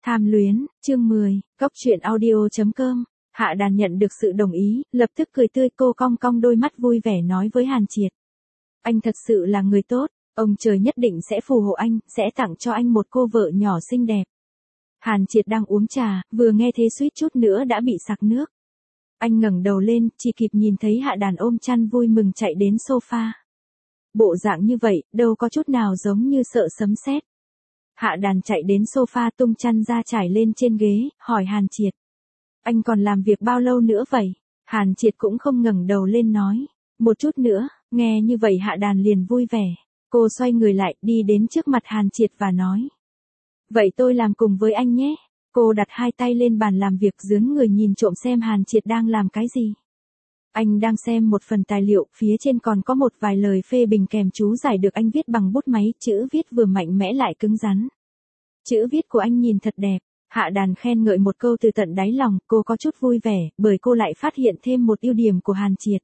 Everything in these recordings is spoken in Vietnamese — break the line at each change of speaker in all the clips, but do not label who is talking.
Tham luyến, chương 10, Cốc truyện audio.com. Hạ Đàn nhận được sự đồng ý, lập tức cười tươi, cô cong cong đôi mắt vui vẻ nói với Hàn Triệt. Anh thật sự là người tốt, ông trời nhất định sẽ phù hộ anh, sẽ tặng cho anh một cô vợ nhỏ xinh đẹp. Hàn Triệt đang uống trà, vừa nghe thế suýt chút nữa đã bị sặc nước. Anh ngẩng đầu lên, chỉ kịp nhìn thấy Hạ Đàn ôm chăn vui mừng chạy đến sofa. Bộ dạng như vậy, đâu có chút nào giống như sợ sấm sét. Hạ Đàn chạy đến sofa tung chăn ra trải lên trên ghế, hỏi Hàn Triệt. Anh còn làm việc bao lâu nữa vậy? Hàn Triệt cũng không ngẩng đầu lên nói. Một chút nữa, nghe như vậy Hạ Đàn liền vui vẻ. Cô xoay người lại, đi đến trước mặt Hàn Triệt và nói. Vậy tôi làm cùng với anh nhé. Cô đặt hai tay lên bàn làm việc dướn người nhìn trộm xem Hàn Triệt đang làm cái gì. Anh đang xem một phần tài liệu, phía trên còn có một vài lời phê bình kèm chú giải được anh viết bằng bút máy, chữ viết vừa mạnh mẽ lại cứng rắn. Chữ viết của anh nhìn thật đẹp. Hạ Đàn khen ngợi một câu từ tận đáy lòng, cô có chút vui vẻ, bởi cô lại phát hiện thêm một ưu điểm của Hàn Triệt.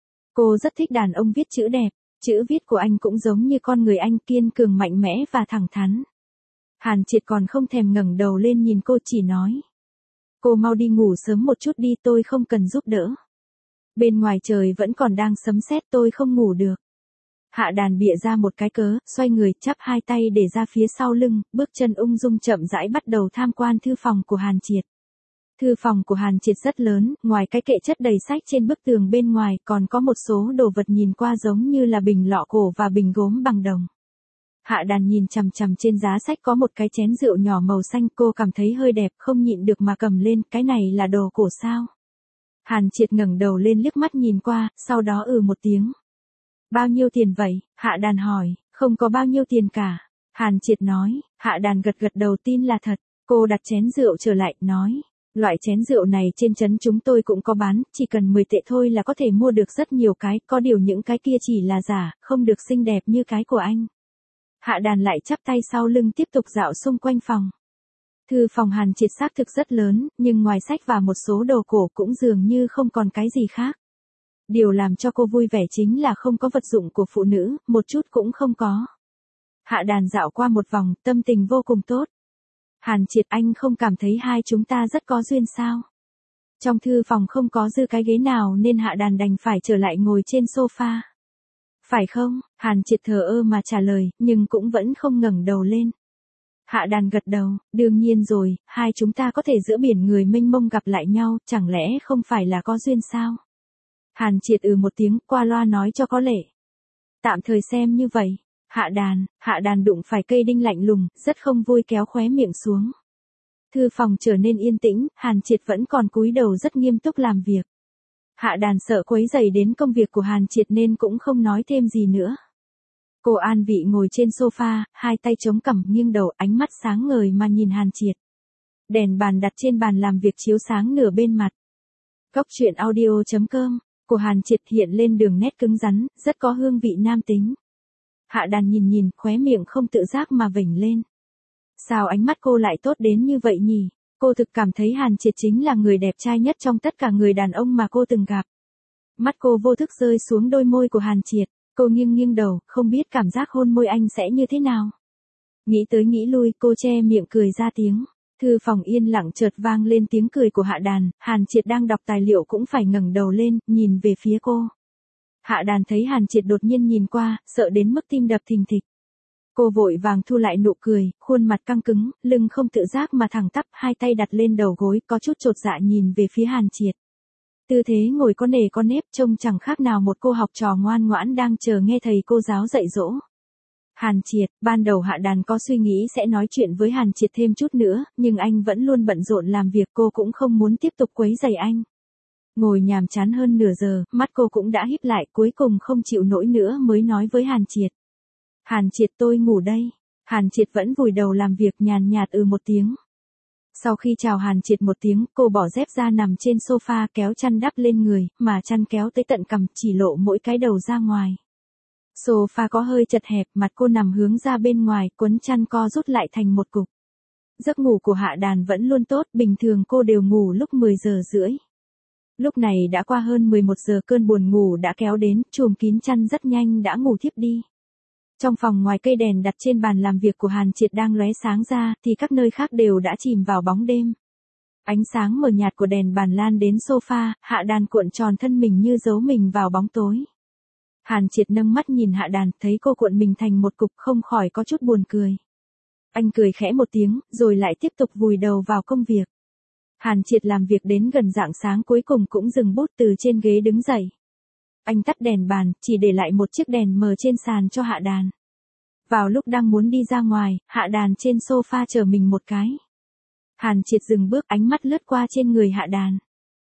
Cô rất thích đàn ông viết chữ đẹp, chữ viết của anh cũng giống như con người anh, kiên cường mạnh mẽ và thẳng thắn. Hàn Triệt còn không thèm ngẩng đầu lên nhìn cô, chỉ nói. Cô mau đi ngủ sớm một chút đi, tôi không cần giúp đỡ. Bên ngoài trời vẫn còn đang sấm sét, tôi không ngủ được. Hạ Đàn bịa ra một cái cớ, xoay người, chắp hai tay để ra phía sau lưng, bước chân ung dung chậm rãi bắt đầu tham quan thư phòng của Hàn Triệt. Thư phòng của Hàn Triệt rất lớn, ngoài cái kệ chất đầy sách trên bức tường bên ngoài, còn có một số đồ vật nhìn qua giống như là bình lọ cổ và bình gốm bằng đồng. Hạ Đàn nhìn chằm chằm trên giá sách có một cái chén rượu nhỏ màu xanh, cô cảm thấy hơi đẹp, không nhịn được mà cầm lên, cái này là đồ cổ sao? Hàn Triệt ngẩng đầu lên liếc mắt nhìn qua, sau đó một tiếng. Bao nhiêu tiền vậy? Hạ Đàn hỏi. Không có bao nhiêu tiền cả. Hàn Triệt nói. Hạ Đàn gật gật đầu, tin là thật. Cô đặt chén rượu trở lại, nói. Loại chén rượu này trên trấn chúng tôi cũng có bán, chỉ cần 10 tệ thôi là có thể mua được rất nhiều cái, có điều những cái kia chỉ là giả, không được xinh đẹp như cái của anh. Hạ Đàn lại chắp tay sau lưng tiếp tục dạo xung quanh phòng. Thư phòng Hàn Triệt xác thực rất lớn, nhưng ngoài sách và một số đồ cổ cũng dường như không còn cái gì khác. Điều làm cho cô vui vẻ chính là không có vật dụng của phụ nữ, một chút cũng không có. Hạ Đàn dạo qua một vòng, tâm tình vô cùng tốt. Hàn Triệt, anh không cảm thấy hai chúng ta rất có duyên sao? Trong thư phòng không có dư cái ghế nào nên Hạ Đàn đành phải trở lại ngồi trên sofa. Phải không? Hàn Triệt thờ ơ mà trả lời, nhưng cũng vẫn không ngẩng đầu lên. Hạ Đàn gật đầu, đương nhiên rồi, hai chúng ta có thể giữa biển người mênh mông gặp lại nhau, chẳng lẽ không phải là có duyên sao? Hàn Triệt một tiếng, qua loa nói cho có lệ. Tạm thời xem như vậy. Hạ Đàn đụng phải cây đinh lạnh lùng, rất không vui kéo khóe miệng xuống. Thư phòng trở nên yên tĩnh, Hàn Triệt vẫn còn cúi đầu rất nghiêm túc làm việc. Hạ Đàn sợ quấy rầy đến công việc của Hàn Triệt nên cũng không nói thêm gì nữa. Cô an vị ngồi trên sofa, hai tay chống cằm nghiêng đầu, ánh mắt sáng ngời mà nhìn Hàn Triệt. Đèn bàn đặt trên bàn làm việc chiếu sáng nửa bên mặt. Cốc truyện audio.com của Hàn Triệt hiện lên đường nét cứng rắn, rất có hương vị nam tính. Hạ Đàn nhìn, khóe miệng không tự giác mà vểnh lên. Sao ánh mắt cô lại tốt đến như vậy nhỉ? Cô thực cảm thấy Hàn Triệt chính là người đẹp trai nhất trong tất cả người đàn ông mà cô từng gặp. Mắt cô vô thức rơi xuống đôi môi của Hàn Triệt, cô nghiêng đầu, không biết cảm giác hôn môi anh sẽ như thế nào. Nghĩ tới nghĩ lui, cô che miệng cười ra tiếng. Thư phòng yên lặng chợt vang lên tiếng cười của Hạ Đàn, Hàn Triệt đang đọc tài liệu cũng phải ngẩng đầu lên, nhìn về phía cô. Hạ Đàn thấy Hàn Triệt đột nhiên nhìn qua, sợ đến mức tim đập thình thịch. Cô vội vàng thu lại nụ cười, khuôn mặt căng cứng, lưng không tự giác mà thẳng tắp, hai tay đặt lên đầu gối, có chút chột dạ nhìn về phía Hàn Triệt. Tư thế ngồi có nề có nếp, trông chẳng khác nào một cô học trò ngoan ngoãn đang chờ nghe thầy cô giáo dạy dỗ. Hàn Triệt, ban đầu Hạ Đàn có suy nghĩ sẽ nói chuyện với Hàn Triệt thêm chút nữa, nhưng anh vẫn luôn bận rộn làm việc, cô cũng không muốn tiếp tục quấy rầy anh. Ngồi nhàm chán hơn nửa giờ, mắt cô cũng đã híp lại, cuối cùng không chịu nổi nữa mới nói với Hàn Triệt. Hàn Triệt, tôi ngủ đây. Hàn Triệt vẫn vùi đầu làm việc, nhàn nhạt một tiếng. Sau khi chào Hàn Triệt một tiếng, cô bỏ dép ra nằm trên sofa, kéo chăn đắp lên người, mà chăn kéo tới tận cằm, chỉ lộ mỗi cái đầu ra ngoài. Sofa có hơi chật hẹp, mặt cô nằm hướng ra bên ngoài, quấn chăn co rút lại thành một cục. Giấc ngủ của Hạ Đàn vẫn luôn tốt, bình thường cô đều ngủ lúc 10 giờ rưỡi. Lúc này đã qua hơn 11 giờ, cơn buồn ngủ đã kéo đến, chùm kín chăn rất nhanh đã ngủ thiếp đi. Trong phòng ngoài cây đèn đặt trên bàn làm việc của Hàn Triệt đang lóe sáng ra, thì các nơi khác đều đã chìm vào bóng đêm. Ánh sáng mờ nhạt của đèn bàn lan đến sofa, Hạ Đàn cuộn tròn thân mình như giấu mình vào bóng tối. Hàn Triệt nâng mắt nhìn Hạ Đàn, thấy cô cuộn mình thành một cục không khỏi có chút buồn cười. Anh cười khẽ một tiếng, rồi lại tiếp tục vùi đầu vào công việc. Hàn Triệt làm việc đến gần rạng sáng cuối cùng cũng dừng bút từ trên ghế đứng dậy. Anh tắt đèn bàn, chỉ để lại một chiếc đèn mờ trên sàn cho Hạ Đàn. Vào lúc đang muốn đi ra ngoài, Hạ Đàn trên sofa chờ mình một cái. Hàn Triệt dừng bước, ánh mắt lướt qua trên người Hạ Đàn.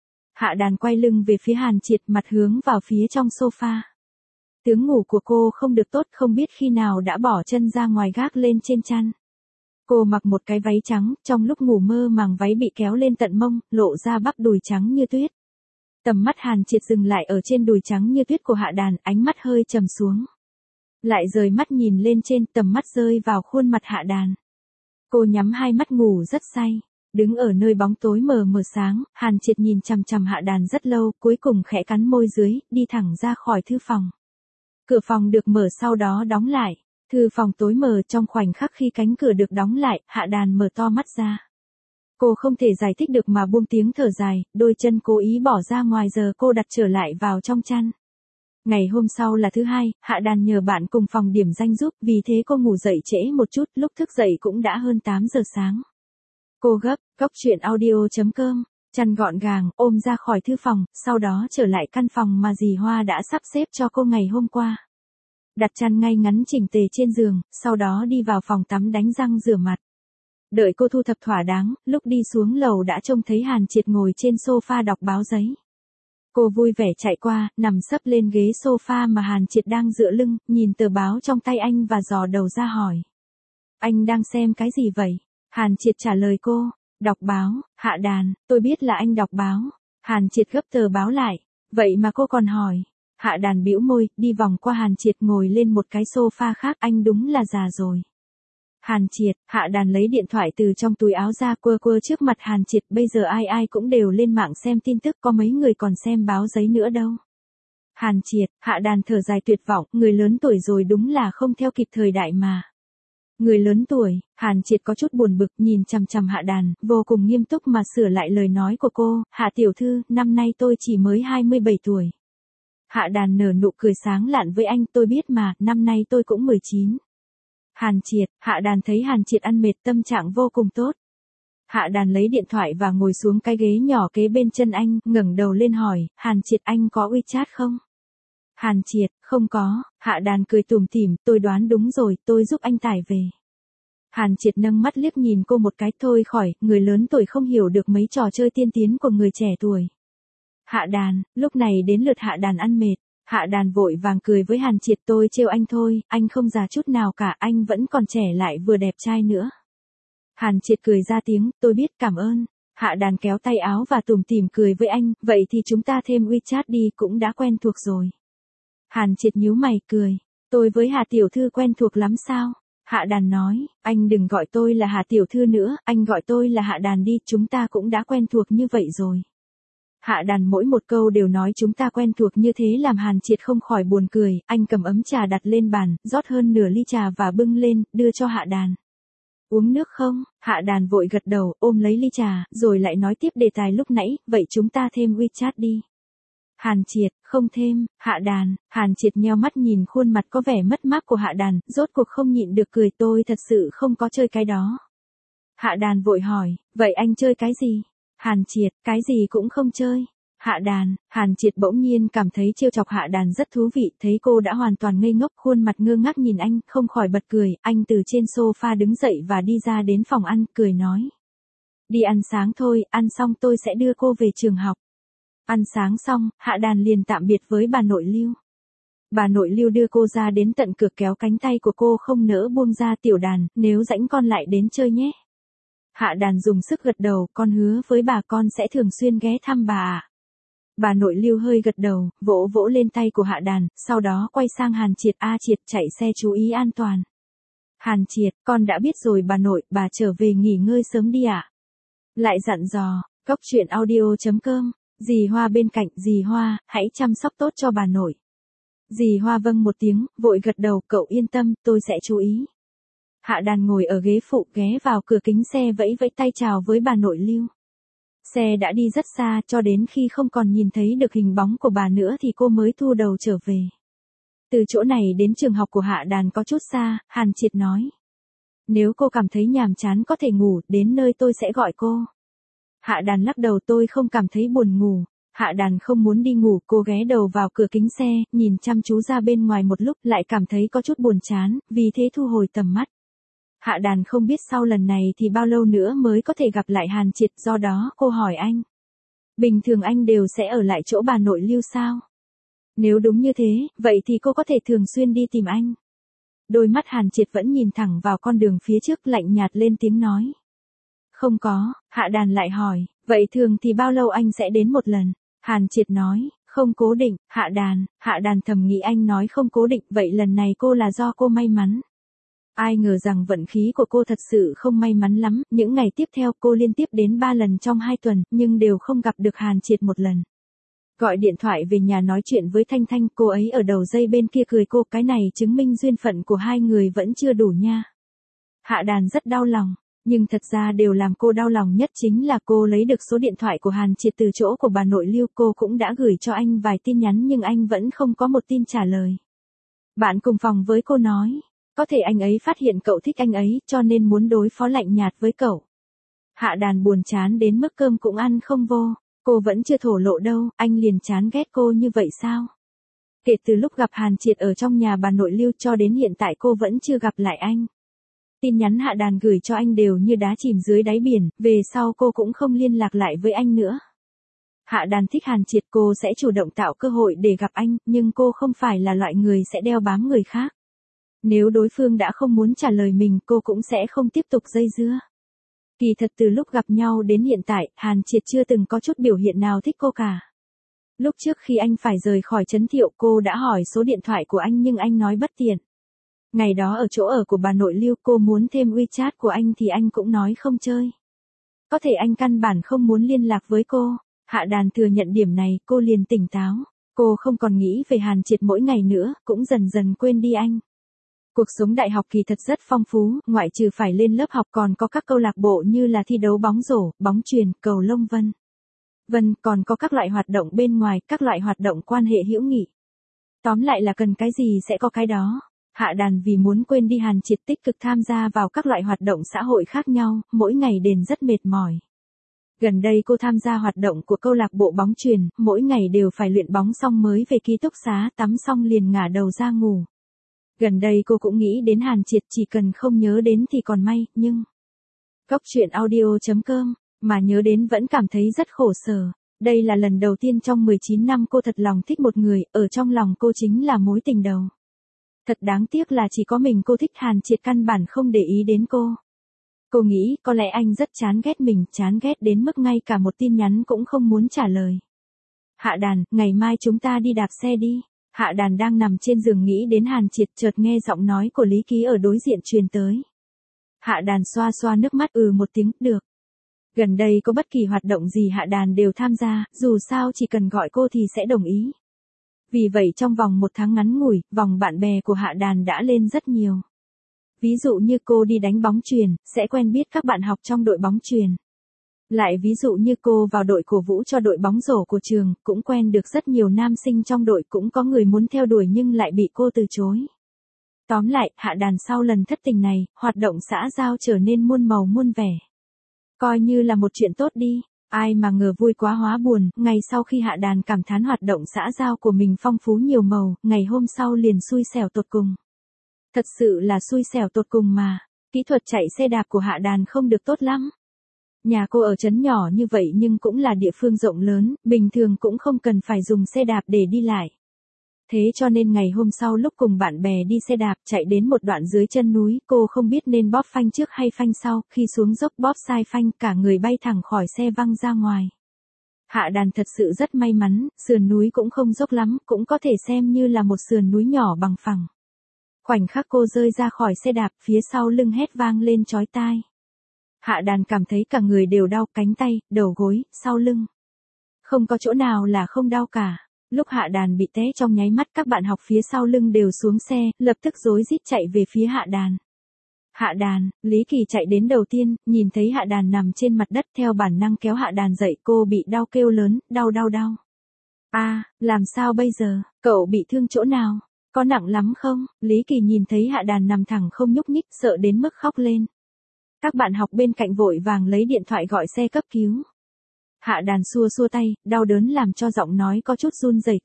Hạ Đàn quay lưng về phía Hàn Triệt, mặt hướng vào phía trong sofa. Tướng ngủ của cô không được tốt, không biết khi nào đã bỏ chân ra ngoài gác lên trên chăn. Cô mặc một cái váy trắng, trong lúc ngủ mơ màng váy bị kéo lên tận mông, lộ ra bắp đùi trắng như tuyết. Tầm mắt Hàn Triệt dừng lại ở trên đùi trắng như tuyết của Hạ Đàn, ánh mắt hơi trầm xuống. Lại rời mắt nhìn lên trên, tầm mắt rơi vào khuôn mặt Hạ Đàn. Cô nhắm hai mắt ngủ rất say. Đứng ở nơi bóng tối mờ mờ sáng, Hàn Triệt nhìn chằm chằm Hạ Đàn rất lâu, cuối cùng khẽ cắn môi dưới, đi thẳng ra khỏi thư phòng. Cửa phòng được mở sau đó đóng lại. Thư phòng tối mờ, trong khoảnh khắc khi cánh cửa được đóng lại, Hạ Đàn mở to mắt ra. Cô không thể giải thích được mà buông tiếng thở dài, đôi chân cố ý bỏ ra ngoài, giờ cô đặt trở lại vào trong chăn. Ngày hôm sau là thứ hai, Hạ Đàn nhờ bạn cùng phòng điểm danh giúp, vì thế cô ngủ dậy trễ một chút, lúc thức dậy cũng đã hơn 8 giờ sáng. Cô gấp, góc chuyện audio.com, chăn gọn gàng, ôm ra khỏi thư phòng, sau đó trở lại căn phòng mà dì Hoa đã sắp xếp cho cô ngày hôm qua. Đặt chăn ngay ngắn chỉnh tề trên giường, sau đó đi vào phòng tắm đánh răng rửa mặt. Đợi cô thu thập thỏa đáng, lúc đi xuống lầu đã trông thấy Hàn Triệt ngồi trên sofa đọc báo giấy. Cô vui vẻ chạy qua, nằm sấp lên ghế sofa mà Hàn Triệt đang dựa lưng, nhìn tờ báo trong tay anh và dò đầu ra hỏi. Anh đang xem cái gì vậy? Hàn Triệt trả lời cô, đọc báo. Hạ Đàn, tôi biết là anh đọc báo. Hàn Triệt gấp tờ báo lại, vậy mà cô còn hỏi. Hạ Đàn bĩu môi, đi vòng qua Hàn Triệt ngồi lên một cái sofa khác, anh đúng là già rồi. Hàn Triệt, Hạ Đàn lấy điện thoại từ trong túi áo ra quơ quơ trước mặt Hàn Triệt, bây giờ ai ai cũng đều lên mạng xem tin tức, có mấy người còn xem báo giấy nữa đâu. Hàn Triệt, Hạ Đàn thở dài tuyệt vọng, người lớn tuổi rồi đúng là không theo kịp thời đại mà. Người lớn tuổi, Hàn Triệt có chút buồn bực nhìn chằm chằm Hạ Đàn, vô cùng nghiêm túc mà sửa lại lời nói của cô, Hạ tiểu thư, năm nay tôi chỉ mới 27 tuổi. Hạ Đàn nở nụ cười sáng lạn với anh, tôi biết mà, năm nay tôi cũng 19. Hàn Triệt, Hạ Đàn thấy Hàn Triệt ăn mệt, tâm trạng vô cùng tốt. Hạ Đàn lấy điện thoại và ngồi xuống cái ghế nhỏ kế bên chân anh, ngẩng đầu lên hỏi, Hàn Triệt anh có WeChat không? Hàn Triệt, không có. Hạ Đàn cười tủm tỉm, tôi đoán đúng rồi, tôi giúp anh tải về. Hàn Triệt nâng mắt liếc nhìn cô một cái, thôi khỏi, người lớn tuổi không hiểu được mấy trò chơi tiên tiến của người trẻ tuổi. Hạ Đàn, lúc này đến lượt Hạ Đàn ăn mệt. Hạ Đàn vội vàng cười với Hàn Triệt, tôi trêu anh thôi, anh không già chút nào cả, anh vẫn còn trẻ lại vừa đẹp trai nữa. Hàn Triệt cười ra tiếng, tôi biết, cảm ơn. Hạ Đàn kéo tay áo và tủm tỉm cười với anh, vậy thì chúng ta thêm WeChat đi, cũng đã quen thuộc rồi. Hàn Triệt nhíu mày cười, tôi với Hạ tiểu thư quen thuộc lắm sao? Hạ Đàn nói, anh đừng gọi tôi là Hạ tiểu thư nữa, anh gọi tôi là Hạ Đàn đi, chúng ta cũng đã quen thuộc như vậy rồi. Hạ Đàn mỗi một câu đều nói chúng ta quen thuộc như thế làm Hàn Triệt không khỏi buồn cười, anh cầm ấm trà đặt lên bàn, rót hơn nửa ly trà và bưng lên, đưa cho Hạ Đàn. Uống nước không? Hạ Đàn vội gật đầu, ôm lấy ly trà, rồi lại nói tiếp đề tài lúc nãy, vậy chúng ta thêm WeChat đi. Hàn Triệt, không thêm. Hạ Đàn, Hàn Triệt nheo mắt nhìn khuôn mặt có vẻ mất mát của Hạ Đàn, rốt cuộc không nhịn được cười, tôi thật sự không có chơi cái đó. Hạ Đàn vội hỏi, vậy anh chơi cái gì? Hàn Triệt, cái gì cũng không chơi. Hạ Đàn, Hàn Triệt bỗng nhiên cảm thấy trêu chọc Hạ Đàn rất thú vị, thấy cô đã hoàn toàn ngây ngốc, khuôn mặt ngơ ngác nhìn anh, không khỏi bật cười, anh từ trên sofa đứng dậy và đi ra đến phòng ăn, cười nói. Đi ăn sáng thôi, ăn xong tôi sẽ đưa cô về trường học. Ăn sáng xong, Hạ Đàn liền tạm biệt với bà nội Lưu. Bà nội Lưu đưa cô ra đến tận cửa, kéo cánh tay của cô không nỡ buông ra, Tiểu Đàn, nếu rảnh con lại đến chơi nhé. Hạ Đàn dùng sức gật đầu, con hứa với bà con sẽ thường xuyên ghé thăm bà ạ. Bà nội Lưu hơi gật đầu, vỗ vỗ lên tay của Hạ Đàn, sau đó quay sang Hàn Triệt, Triệt chạy xe chú ý an toàn. Hàn Triệt, con đã biết rồi bà nội, bà trở về nghỉ ngơi sớm đi ạ. Lại dặn dò, góc chuyện audio.com, dì Hoa bên cạnh, dì Hoa, hãy chăm sóc tốt cho bà nội. Dì Hoa vâng một tiếng, vội gật đầu, cậu yên tâm, tôi sẽ chú ý. Hạ Đàn ngồi ở ghế phụ ghé vào cửa kính xe vẫy vẫy tay chào với bà nội Lưu. Xe đã đi rất xa cho đến khi không còn nhìn thấy được hình bóng của bà nữa thì cô mới thu đầu trở về. Từ chỗ này đến trường học của Hạ Đàn có chút xa, Hàn Triệt nói. Nếu cô cảm thấy nhàm chán có thể ngủ, đến nơi tôi sẽ gọi cô. Hạ Đàn lắc đầu, tôi không cảm thấy buồn ngủ. Hạ Đàn không muốn đi ngủ, cô ghé đầu vào cửa kính xe, nhìn chăm chú ra bên ngoài một lúc lại cảm thấy có chút buồn chán, vì thế thu hồi tầm mắt. Hạ Đàn không biết sau lần này thì bao lâu nữa mới có thể gặp lại Hàn Triệt, do đó cô hỏi anh. Bình thường anh đều sẽ ở lại chỗ bà nội Lưu sao? Nếu đúng như thế, vậy thì cô có thể thường xuyên đi tìm anh. Đôi mắt Hàn Triệt vẫn nhìn thẳng vào con đường phía trước, lạnh nhạt lên tiếng nói. Không có, Hạ Đàn lại hỏi, vậy thường thì bao lâu anh sẽ đến một lần? Hàn Triệt nói, không cố định. Hạ Đàn thầm nghĩ anh nói không cố định, vậy lần này cô là do cô may mắn. Ai ngờ rằng vận khí của cô thật sự không may mắn lắm, những ngày tiếp theo cô liên tiếp đến 3 lần trong 2 tuần, nhưng đều không gặp được Hàn Triệt một lần. Gọi điện thoại về nhà nói chuyện với Thanh Thanh, cô ấy ở đầu dây bên kia cười cô, cái này chứng minh duyên phận của hai người vẫn chưa đủ nha. Hạ Đàn rất đau lòng, nhưng thật ra điều làm cô đau lòng nhất chính là cô lấy được số điện thoại của Hàn Triệt từ chỗ của bà nội Lưu, cô cũng đã gửi cho anh vài tin nhắn nhưng anh vẫn không có một tin trả lời. Bạn cùng phòng với cô nói, có thể anh ấy phát hiện cậu thích anh ấy cho nên muốn đối phó lạnh nhạt với cậu. Hạ Đàn buồn chán đến mức cơm cũng ăn không vô. Cô vẫn chưa thổ lộ đâu, anh liền chán ghét cô như vậy sao? Kể từ lúc gặp Hàn Triệt ở trong nhà bà nội Lưu cho đến hiện tại cô vẫn chưa gặp lại anh. Tin nhắn Hạ Đàn gửi cho anh đều như đá chìm dưới đáy biển, về sau cô cũng không liên lạc lại với anh nữa. Hạ Đàn thích Hàn Triệt, cô sẽ chủ động tạo cơ hội để gặp anh, nhưng cô không phải là loại người sẽ đeo bám người khác. Nếu đối phương đã không muốn trả lời mình, cô cũng sẽ không tiếp tục dây dưa. Kỳ thật từ lúc gặp nhau đến hiện tại, Hàn Triệt chưa từng có chút biểu hiện nào thích cô cả. Lúc trước khi anh phải rời khỏi Trấn Thiệu, cô đã hỏi số điện thoại của anh nhưng anh nói bất tiện. Ngày đó ở chỗ ở của bà nội Lưu, cô muốn thêm WeChat của anh thì anh cũng nói không chơi. Có thể anh căn bản không muốn liên lạc với cô. Hạ Đàn thừa nhận điểm này, cô liền tỉnh táo. Cô không còn nghĩ về Hàn Triệt mỗi ngày nữa, cũng dần dần quên đi anh. Cuộc sống đại học kỳ thật rất phong phú, ngoại trừ phải lên lớp học còn có các câu lạc bộ như là thi đấu bóng rổ, bóng chuyền, cầu lông còn có các loại hoạt động bên ngoài, các loại hoạt động quan hệ hữu nghị. Tóm lại là cần cái gì sẽ có cái đó. Hạ Đàn vì muốn quên đi Hàn Triệt tích cực tham gia vào các loại hoạt động xã hội khác nhau, mỗi ngày đền rất mệt mỏi. Gần đây cô tham gia hoạt động của câu lạc bộ bóng chuyền, mỗi ngày đều phải luyện bóng xong mới về ký túc xá, tắm xong liền ngả đầu ra ngủ. Gần đây cô cũng nghĩ đến Hàn Triệt, chỉ cần không nhớ đến thì còn may, nhưng... Góc truyện audio.com, mà nhớ đến vẫn cảm thấy rất khổ sở. Đây là lần đầu tiên trong 19 năm cô thật lòng thích một người, ở trong lòng cô chính là mối tình đầu. Thật đáng tiếc là chỉ có mình cô thích, Hàn Triệt căn bản không để ý đến cô. Cô nghĩ có lẽ anh rất chán ghét mình, chán ghét đến mức ngay cả một tin nhắn cũng không muốn trả lời. Hạ Đàn, ngày mai chúng ta đi đạp xe đi. Hạ Đàn đang nằm trên giường nghĩ đến Hàn Triệt, chợt nghe giọng nói của Lý Ký ở đối diện truyền tới. Hạ Đàn xoa xoa nước mắt một tiếng, được. Gần đây có bất kỳ hoạt động gì Hạ Đàn đều tham gia, dù sao chỉ cần gọi cô thì sẽ đồng ý. Vì vậy trong vòng 1 tháng ngắn ngủi, vòng bạn bè của Hạ Đàn đã lên rất nhiều. Ví dụ như cô đi đánh bóng chuyền, sẽ quen biết các bạn học trong đội bóng chuyền. Lại ví dụ như cô vào đội cổ vũ cho đội bóng rổ của trường, cũng quen được rất nhiều nam sinh trong đội, cũng có người muốn theo đuổi nhưng lại bị cô từ chối. Tóm lại, Hạ Đàn sau lần thất tình này, hoạt động xã giao trở nên muôn màu muôn vẻ. Coi như là một chuyện tốt đi, ai mà ngờ vui quá hóa buồn, ngày sau khi Hạ Đàn cảm thán hoạt động xã giao của mình phong phú nhiều màu, ngày hôm sau liền xui xẻo tột cùng. Thật sự là xui xẻo tột cùng mà, kỹ thuật chạy xe đạp của Hạ Đàn không được tốt lắm. Nhà cô ở trấn nhỏ như vậy nhưng cũng là địa phương rộng lớn, bình thường cũng không cần phải dùng xe đạp để đi lại. Thế cho nên ngày hôm sau lúc cùng bạn bè đi xe đạp chạy đến một đoạn dưới chân núi, cô không biết nên bóp phanh trước hay phanh sau, khi xuống dốc bóp sai phanh, cả người bay thẳng khỏi xe văng ra ngoài. Hạ Đàn thật sự rất may mắn, sườn núi cũng không dốc lắm, cũng có thể xem như là một sườn núi nhỏ bằng phẳng. Khoảnh khắc cô rơi ra khỏi xe đạp, phía sau lưng hét vang lên chói tai. Hạ Đàn cảm thấy cả người đều đau, cánh tay, đầu gối, sau lưng. Không có chỗ nào là không đau cả. Lúc hạ đàn bị té trong nháy mắt các bạn học phía sau lưng đều xuống xe, lập tức rối rít chạy về phía hạ đàn. Hạ đàn, Lý Kỳ chạy đến đầu tiên, nhìn thấy hạ đàn nằm trên mặt đất theo bản năng kéo hạ đàn dậy, cô bị đau kêu lớn, đau đau đau. Làm sao bây giờ, cậu bị thương chỗ nào, có nặng lắm không? Lý Kỳ nhìn thấy hạ đàn nằm thẳng không nhúc nhích, sợ đến mức khóc lên. Các bạn học bên cạnh vội vàng lấy điện thoại gọi xe cấp cứu. Hạ đàn xua xua tay, đau đớn làm cho giọng nói có chút run rẩy.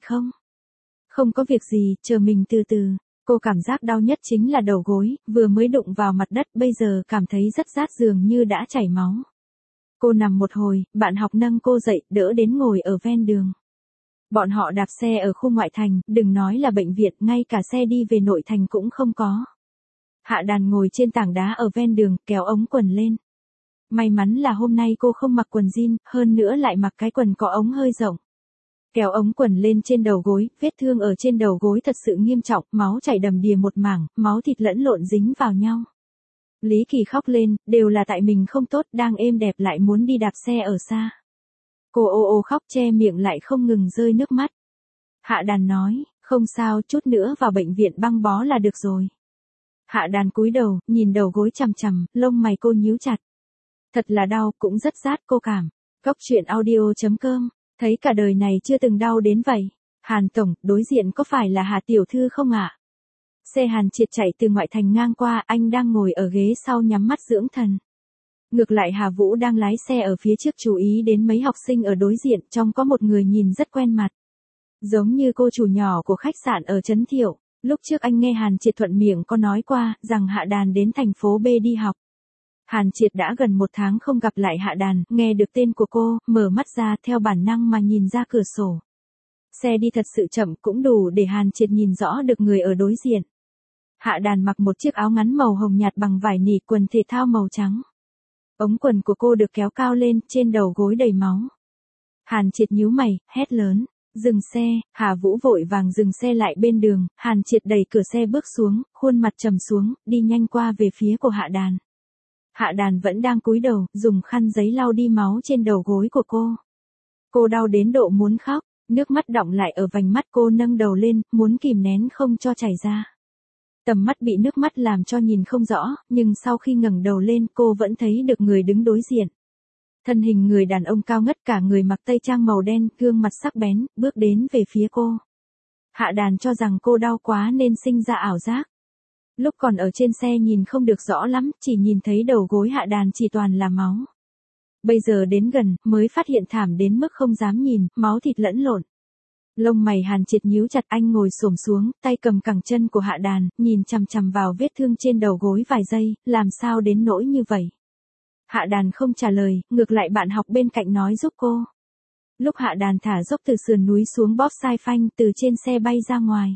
Không có việc gì, chờ mình từ từ. Cô cảm giác đau nhất chính là đầu gối, vừa mới đụng vào mặt đất bây giờ cảm thấy rất rát dường như đã chảy máu. Cô nằm một hồi, bạn học nâng cô dậy, đỡ đến ngồi ở ven đường. Bọn họ đạp xe ở khu ngoại thành, đừng nói là bệnh viện, ngay cả xe đi về nội thành cũng không có. Hạ đàn ngồi trên tảng đá ở ven đường, kéo ống quần lên. May mắn là hôm nay cô không mặc quần jean, hơn nữa lại mặc cái quần có ống hơi rộng. Kéo ống quần lên trên đầu gối, vết thương ở trên đầu gối thật sự nghiêm trọng, máu chảy đầm đìa một mảng, máu thịt lẫn lộn dính vào nhau. Lý Kỳ khóc lên, đều là tại mình không tốt, đang êm đẹp lại muốn đi đạp xe ở xa. Cô ô ô khóc che miệng lại không ngừng rơi nước mắt. Hạ đàn nói, không sao, chút nữa vào bệnh viện băng bó là được rồi. Hạ đàn cúi đầu, nhìn đầu gối chằm chằm, lông mày cô nhíu chặt. Thật là đau, cũng rất rát, cô cảm. Cốc truyện audio.com, thấy cả đời này chưa từng đau đến vậy. Hàn tổng, đối diện có phải là Hà tiểu thư không ạ? Xe Hàn Triệt chạy từ ngoại thành ngang qua, anh đang ngồi ở ghế sau nhắm mắt dưỡng thần. Ngược lại Hà Vũ đang lái xe ở phía trước chú ý đến mấy học sinh ở đối diện, trong có một người nhìn rất quen mặt. Giống như cô chủ nhỏ của khách sạn ở Trấn Thiệu. Lúc trước anh nghe Hàn Triệt thuận miệng có nói qua, rằng Hạ Đàn đến thành phố B đi học. Hàn Triệt đã gần 1 tháng không gặp lại Hạ Đàn, nghe được tên của cô, mở mắt ra theo bản năng mà nhìn ra cửa sổ. Xe đi thật sự chậm cũng đủ để Hàn Triệt nhìn rõ được người ở đối diện. Hạ Đàn mặc một chiếc áo ngắn màu hồng nhạt bằng vải nỉ, quần thể thao màu trắng. Ống quần của cô được kéo cao lên, trên đầu gối đầy máu. Hàn Triệt nhíu mày, hét lớn, dừng xe. Hà Vũ vội vàng dừng xe lại bên đường, Hàn Triệt đẩy cửa xe bước xuống, khuôn mặt trầm xuống, đi nhanh qua về phía của Hạ Đàn. Hạ Đàn vẫn đang cúi đầu, dùng khăn giấy lau đi máu trên đầu gối của cô. Cô đau đến độ muốn khóc, nước mắt đọng lại ở vành mắt, cô nâng đầu lên, muốn kìm nén không cho chảy ra. Tầm mắt bị nước mắt làm cho nhìn không rõ, nhưng sau khi ngẩng đầu lên cô vẫn thấy được người đứng đối diện. Thân hình người đàn ông cao ngất, cả người mặc tây trang màu đen, gương mặt sắc bén, bước đến về phía cô. Hạ Đàn cho rằng cô đau quá nên sinh ra ảo giác. Lúc còn ở trên xe nhìn không được rõ lắm, chỉ nhìn thấy đầu gối Hạ Đàn chỉ toàn là máu. Bây giờ đến gần, mới phát hiện thảm đến mức không dám nhìn, máu thịt lẫn lộn. Lông mày Hàn Triệt nhíu chặt, anh ngồi xổm xuống, tay cầm cẳng chân của Hạ Đàn, nhìn chằm chằm vào vết thương trên đầu gối vài giây, làm sao đến nỗi như vậy. Hạ Đàn không trả lời, ngược lại bạn học bên cạnh nói giúp cô. Lúc Hạ Đàn thả dốc từ sườn núi xuống, bóp sai phanh, từ trên xe bay ra ngoài.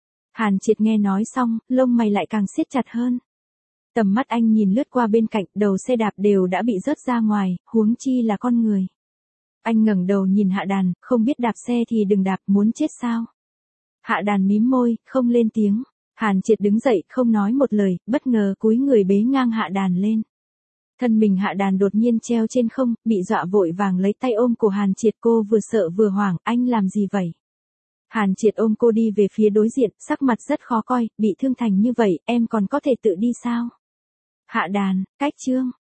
Hàn Triệt nghe nói xong, lông mày lại càng siết chặt hơn. Tầm mắt anh nhìn lướt qua bên cạnh, đầu xe đạp đều đã bị rớt ra ngoài, huống chi là con người. Anh ngẩng đầu nhìn Hạ Đàn, không biết đạp xe thì đừng đạp, muốn chết sao? Hạ Đàn mím môi, không lên tiếng. Hàn Triệt đứng dậy, không nói một lời, bất ngờ cúi người bế ngang Hạ Đàn lên. Thân mình Hạ Đàn đột nhiên treo trên không, bị dọa vội vàng lấy tay ôm cổ Hàn Triệt, cô vừa sợ vừa hoảng, anh làm gì vậy? Hàn Triệt ôm cô đi về phía đối diện, sắc mặt rất khó coi, bị thương thành như vậy, em còn có thể tự đi sao? Hạ Đàn, cách chương.